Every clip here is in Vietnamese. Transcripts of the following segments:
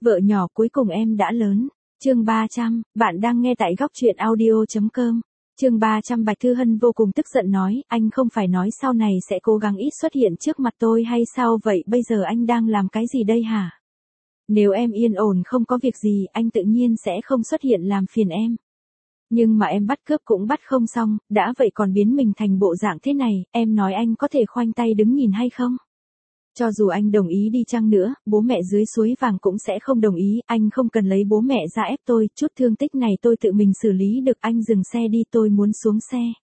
Vợ nhỏ cuối cùng em đã lớn. Chương 300, bạn đang nghe tại góc truyện audio.com. Chương 300 Bạch Thư Hân vô cùng tức giận nói, anh không phải nói sau này sẽ cố gắng ít xuất hiện trước mặt tôi hay sao vậy, bây giờ anh đang làm cái gì đây hả? Nếu em yên ổn không có việc gì, anh tự nhiên sẽ không xuất hiện làm phiền em. Nhưng mà em bắt cướp cũng bắt không xong, đã vậy còn biến mình thành bộ dạng thế này, em nói anh có thể khoanh tay đứng nhìn hay không? Cho dù anh đồng ý đi chăng nữa, bố mẹ dưới suối vàng cũng sẽ không đồng ý, anh không cần lấy bố mẹ ra ép tôi, chút thương tích này tôi tự mình xử lý được, anh dừng xe đi, tôi muốn xuống xe.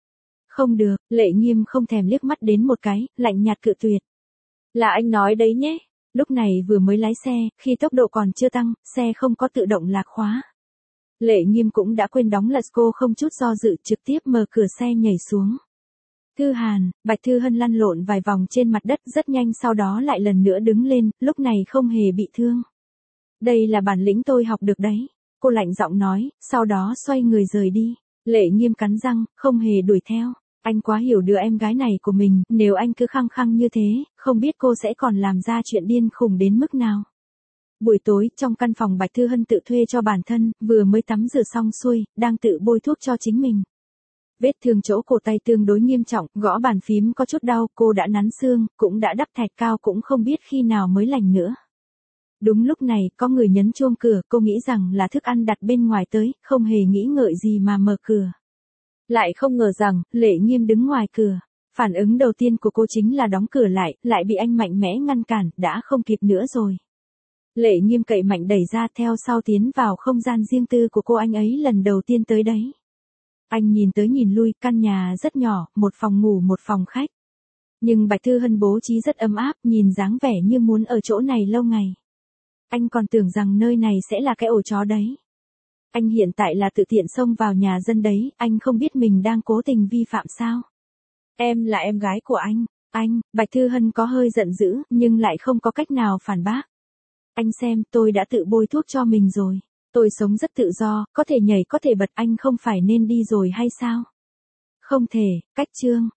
Không được, Lệ Nghiêm không thèm liếc mắt đến một cái, lạnh nhạt cự tuyệt. Là anh nói đấy nhé. Lúc này vừa mới lái xe, khi tốc độ còn chưa tăng, xe không có tự động lạc khóa. Lệ Nghiêm cũng đã quên đóng lật cô, không chút do dự trực tiếp mở cửa xe nhảy xuống. Thư Hàn, Bạch Thư Hân lăn lộn vài vòng trên mặt đất rất nhanh, sau đó lại lần nữa đứng lên, lúc này không hề bị thương. Đây là bản lĩnh tôi học được đấy. Cô lạnh giọng nói, sau đó xoay người rời đi. Lệ Nghiêm cắn răng, không hề đuổi theo. Anh quá hiểu đứa em gái này của mình, nếu anh cứ khăng khăng như thế, không biết cô sẽ còn làm ra chuyện điên khùng đến mức nào. Buổi tối, trong căn phòng Bạch Thư Hân tự thuê cho bản thân, vừa mới tắm rửa xong xuôi, đang tự bôi thuốc cho chính mình. Vết thương chỗ cổ tay tương đối nghiêm trọng, gõ bàn phím có chút đau, cô đã nắn xương, cũng đã đắp thạch cao, cũng không biết khi nào mới lành nữa. Đúng lúc này, có người nhấn chuông cửa, cô nghĩ rằng là thức ăn đặt bên ngoài tới, không hề nghĩ ngợi gì mà mở cửa. Lại không ngờ rằng, Lệ Nghiêm đứng ngoài cửa. Phản ứng đầu tiên của cô chính là đóng cửa lại bị anh mạnh mẽ ngăn cản, đã không kịp nữa rồi. Lệ Nghiêm cậy mạnh đẩy ra, theo sau tiến vào không gian riêng tư của cô, anh ấy lần đầu tiên tới đấy. Anh nhìn tới nhìn lui, căn nhà rất nhỏ, một phòng ngủ một phòng khách. Nhưng Bạch Thư Hân bố trí rất ấm áp, nhìn dáng vẻ như muốn ở chỗ này lâu ngày. Anh còn tưởng rằng nơi này sẽ là cái ổ chó đấy. Anh hiện tại là tự tiện xông vào nhà dân đấy, anh không biết mình đang cố tình vi phạm sao? Em là em gái của anh, Bạch Thư Hân có hơi giận dữ, nhưng lại không có cách nào phản bác. Anh xem, tôi đã tự bôi thuốc cho mình rồi. Tôi sống rất tự do, có thể nhảy có thể bật, anh không phải nên đi rồi hay sao? Không thể, cách chương.